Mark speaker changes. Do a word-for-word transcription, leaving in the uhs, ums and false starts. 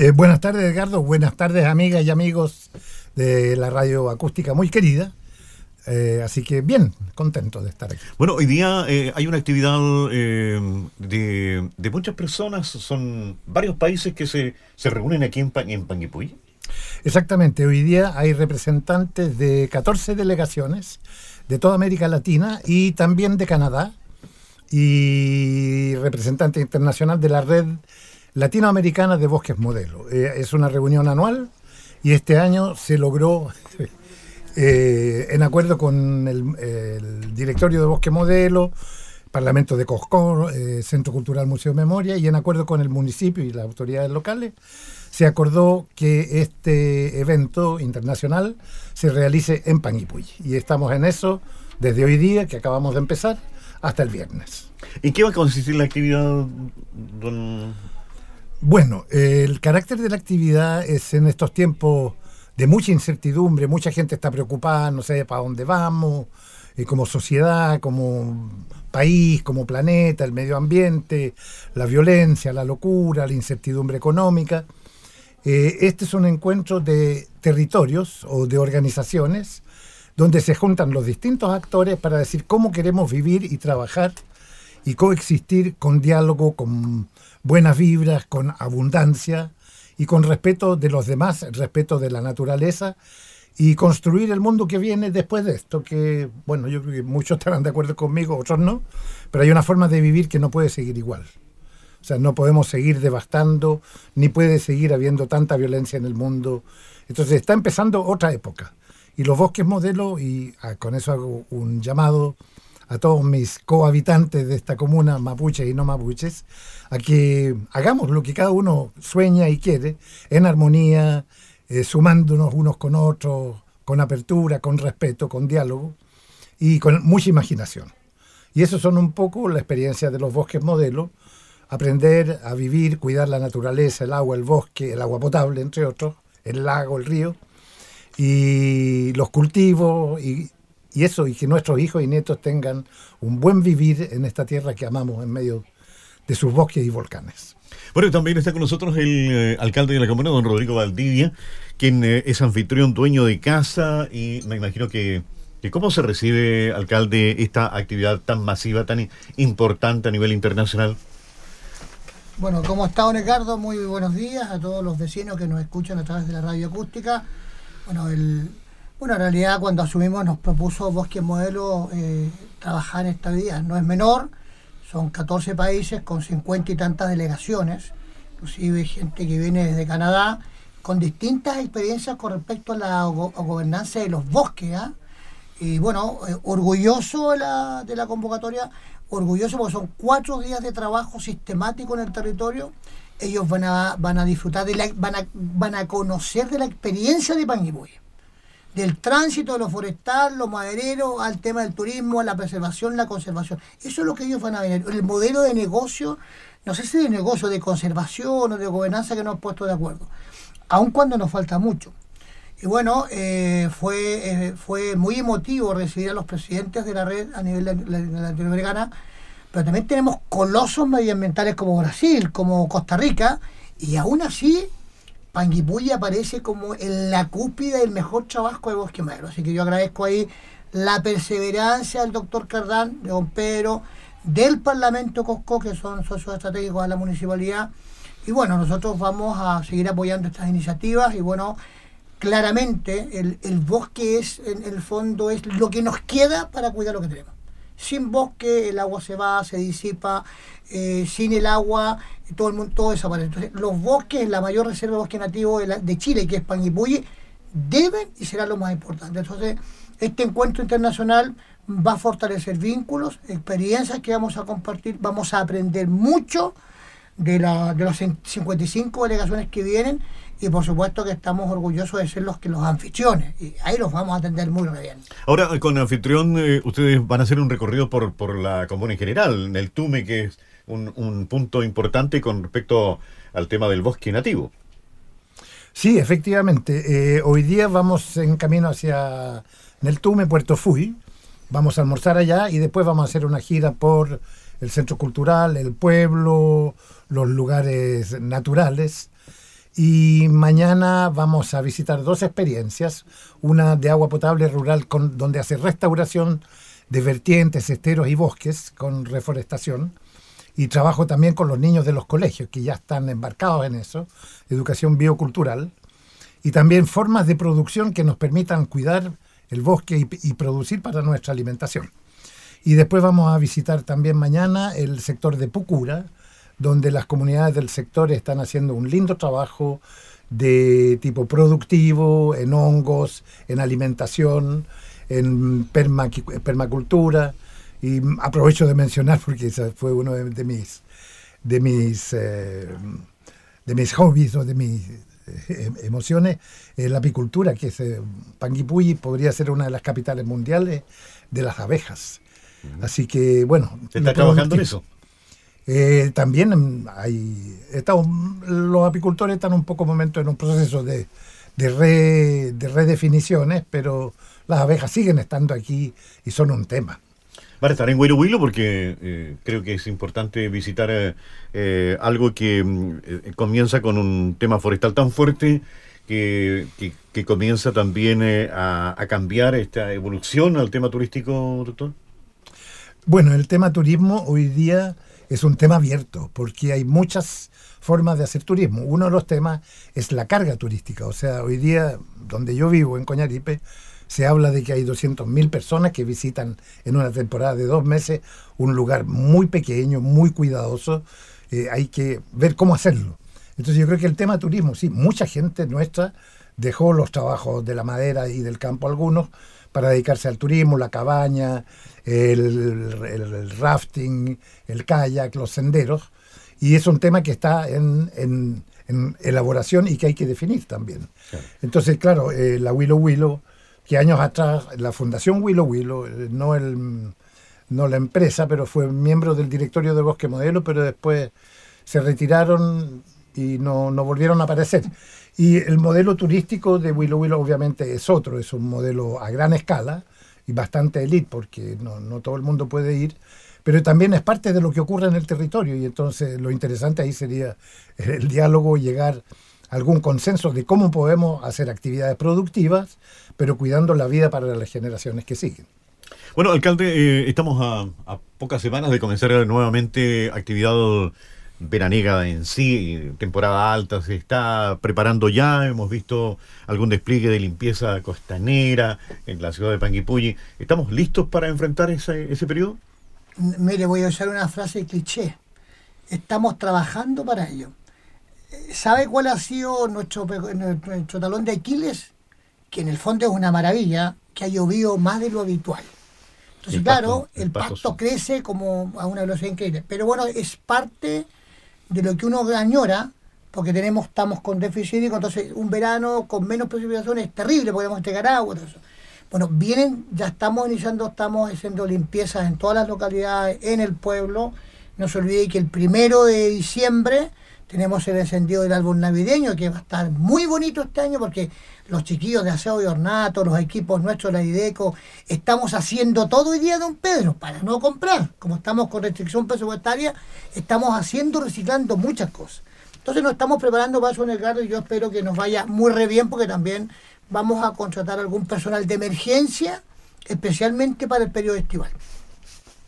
Speaker 1: Eh, buenas tardes, Edgardo. Buenas tardes, amigas y amigos de la radio acústica muy querida. Eh, así que bien, contento de estar aquí.
Speaker 2: Bueno, hoy día eh, hay una actividad eh, de, de muchas personas, son varios países que se, se reúnen aquí en, Pan, en Panguipulli.
Speaker 1: Exactamente, hoy día hay representantes de catorce delegaciones de toda América Latina y también de Canadá, y representante internacional de la Red Latinoamericana de Bosques Modelo. Eh, es una reunión anual y este año se logró... Eh, en acuerdo con el, el directorio de Bosque Modelo, Parlamento de Coscó, eh, Centro Cultural Museo de Memoria, y en acuerdo con el municipio y las autoridades locales, se acordó que este evento internacional se realice en Panguipulli. Y estamos en eso desde hoy día, que acabamos de empezar, hasta el viernes.
Speaker 2: ¿En qué va a consistir la actividad, don...?
Speaker 1: Bueno, eh, el carácter de la actividad es en estos tiempos de mucha incertidumbre, mucha gente está preocupada, no sé para dónde vamos, eh, como sociedad, como país, como planeta, el medio ambiente, la violencia, la locura, la incertidumbre económica. Eh, este es un encuentro de territorios o de organizaciones donde se juntan los distintos actores para decir cómo queremos vivir y trabajar y coexistir con diálogo, con buenas vibras, con abundancia, y con respeto de los demás, respeto de la naturaleza, y construir el mundo que viene después de esto, que, bueno, yo creo que muchos estarán de acuerdo conmigo, otros no, pero hay una forma de vivir que no puede seguir igual. O sea, no podemos seguir devastando, ni puede seguir habiendo tanta violencia en el mundo. Entonces está empezando otra época. Y los Bosques Modelo, y ah, con eso hago un llamado a todos mis cohabitantes de esta comuna, mapuches y no mapuches, a que hagamos lo que cada uno sueña y quiere, en armonía, eh, sumándonos unos con otros, con apertura, con respeto, con diálogo y con mucha imaginación. Y eso son un poco la experiencia de los Bosques Modelo, aprender a vivir, cuidar la naturaleza, el agua, el bosque, el agua potable, entre otros, el lago, el río, y los cultivos, y Y eso, y que nuestros hijos y nietos tengan un buen vivir en esta tierra que amamos en medio de sus bosques y volcanes.
Speaker 2: Bueno, también está con nosotros el eh, alcalde de la comuna, don Rodrigo Valdivia, quien eh, es anfitrión, dueño de casa, y me imagino que, que ¿cómo se recibe, alcalde, esta actividad tan masiva, tan importante a nivel internacional?
Speaker 3: Bueno, ¿cómo está, don Edgardo? Muy buenos días a todos los vecinos que nos escuchan a través de la radio acústica. Bueno, el... Bueno, en realidad cuando asumimos nos propuso Bosques Modelo eh, trabajar en esta vida. No es menor, son catorce países con cincuenta y tantas delegaciones, inclusive gente que viene desde Canadá, con distintas experiencias con respecto a la go- a gobernanza de los bosques. ¿eh? Y bueno, eh, orgulloso de la, de la convocatoria, orgulloso porque son cuatro días de trabajo sistemático en el territorio. Ellos van a, van a disfrutar, de la, van, a, van a conocer de la experiencia de Panguipulli, del tránsito de lo forestal, lo maderero, al tema del turismo, a la preservación, la conservación. Eso es lo que ellos van a ver. El modelo de negocio, no sé si de negocio, de conservación o de gobernanza que nos hemos puesto de acuerdo, aun cuando nos falta mucho. Y bueno, eh, fue, eh, fue muy emotivo recibir a los presidentes de la red a nivel latinoamericana, pero también tenemos colosos medioambientales como Brasil, como Costa Rica, y aún así Panguipulli aparece como en la cúspide del mejor trabajo de Bosque Modelo. Así que yo agradezco ahí la perseverancia del doctor Cardán, de don Pedro, del Parlamento Coscó, que son socios estratégicos de la municipalidad. Y bueno, nosotros vamos a seguir apoyando estas iniciativas. Y bueno, claramente el, el bosque es, en el fondo, es lo que nos queda para cuidar lo que tenemos. Sin bosque el agua se va, se disipa, eh, sin el agua todo el mundo, todo desaparece. Entonces, los bosques, la mayor reserva de bosque nativo de, la, de Chile, que es Panguipulli, deben y serán lo más importante. Entonces, este encuentro internacional va a fortalecer vínculos, experiencias que vamos a compartir, vamos a aprender mucho de, la, de las cincuenta y cinco delegaciones que vienen, y por supuesto que estamos orgullosos de ser los que los anfitriones, y ahí los vamos a atender muy bien.
Speaker 2: Ahora, con el anfitrión, eh, ustedes van a hacer un recorrido por, por la comuna en general, en el Tume, que es un, un punto importante con respecto al tema del bosque nativo.
Speaker 1: Sí, efectivamente. Eh, hoy día vamos en camino hacia Neltume, Puerto Fuy. Vamos a almorzar allá y después vamos a hacer una gira por el centro cultural, el pueblo, los lugares naturales. Y mañana vamos a visitar dos experiencias, una de agua potable rural con, donde hace restauración de vertientes, esteros y bosques con reforestación, y trabajo también con los niños de los colegios que ya están embarcados en eso, educación biocultural, y también formas de producción que nos permitan cuidar el bosque y, y producir para nuestra alimentación. Y después vamos a visitar también mañana el sector de Pucura, donde las comunidades del sector están haciendo un lindo trabajo de tipo productivo, en hongos, en alimentación, en permaqui- permacultura. Y aprovecho de mencionar, porque ese fue uno de, de mis de mis eh, de mis hobbies o de mis eh, emociones, eh, la apicultura, que es eh, Panguipulli podría ser una de las capitales mundiales de las abejas. Uh-huh. Así que, bueno.
Speaker 2: ¿Se está trabajando en eso?
Speaker 1: Eh, también hay estamos, los apicultores están un poco momento en un proceso de, de, re, de redefiniciones, pero las abejas siguen estando aquí y son un tema.
Speaker 2: Van a estar en Huilo Huilo porque eh, creo que es importante visitar eh, eh, algo que eh, comienza con un tema forestal tan fuerte que, que, que comienza también eh, a, a cambiar esta evolución al tema turístico, doctor.
Speaker 1: Bueno, el tema turismo hoy día es un tema abierto porque hay muchas formas de hacer turismo. Uno de los temas es la carga turística. O sea, hoy día, donde yo vivo, en Coñaripe, se habla de que hay doscientas mil personas que visitan en una temporada de dos meses un lugar muy pequeño, muy cuidadoso. Eh, hay que ver cómo hacerlo. Entonces yo creo que el tema turismo, sí, mucha gente nuestra dejó los trabajos de la madera y del campo algunos para dedicarse al turismo, la cabaña, el, el, el rafting, el kayak, los senderos. Y es un tema que está en, en, en elaboración y que hay que definir también. Claro. Entonces, claro, eh, la Huilo Huilo, que años atrás, la Fundación Huilo Huilo, no, el, no la empresa, pero fue miembro del directorio de Bosque Modelo, pero después se retiraron y no, no volvieron a aparecer. Y el modelo turístico de Huilo Huilo obviamente es otro, es un modelo a gran escala y bastante elite, porque no, no todo el mundo puede ir, pero también es parte de lo que ocurre en el territorio, y entonces lo interesante ahí sería el diálogo, llegar a algún consenso de cómo podemos hacer actividades productivas, pero cuidando la vida para las generaciones que siguen.
Speaker 2: Bueno, alcalde, eh, estamos a, a pocas semanas de comenzar nuevamente actividad veraniega en sí, temporada alta se está preparando ya, hemos visto algún despliegue de limpieza costanera en la ciudad de Panguipulli. ¿Estamos listos para enfrentar ese, ese periodo?
Speaker 3: Mire, voy a usar una frase cliché. Estamos trabajando para ello. ¿Sabe cuál ha sido nuestro, nuestro talón de Aquiles? Que en el fondo es una maravilla, que ha llovido más de lo habitual. Entonces, el claro, pasto, el, el pasto, pasto crece como a una velocidad increíble. Pero bueno, es parte de lo que uno añora, porque tenemos, estamos con déficit hídrico, entonces un verano con menos precipitaciones es terrible, podemos entregar agua. Todo eso. Bueno, vienen, ya estamos iniciando, estamos haciendo limpiezas en todas las localidades, en el pueblo. No se olvide que el primero de diciembre tenemos el encendido del árbol navideño, que va a estar muy bonito este año, porque los chiquillos de aseo y ornato, los equipos nuestros de la IDECO, estamos haciendo todo el día, don Pedro, para no comprar. Como estamos con restricción presupuestaria, estamos haciendo, reciclando muchas cosas. Entonces nos estamos preparando para eso, Edgardo, y yo espero que nos vaya muy re bien, porque también vamos a contratar algún personal de emergencia, especialmente para el periodo estival.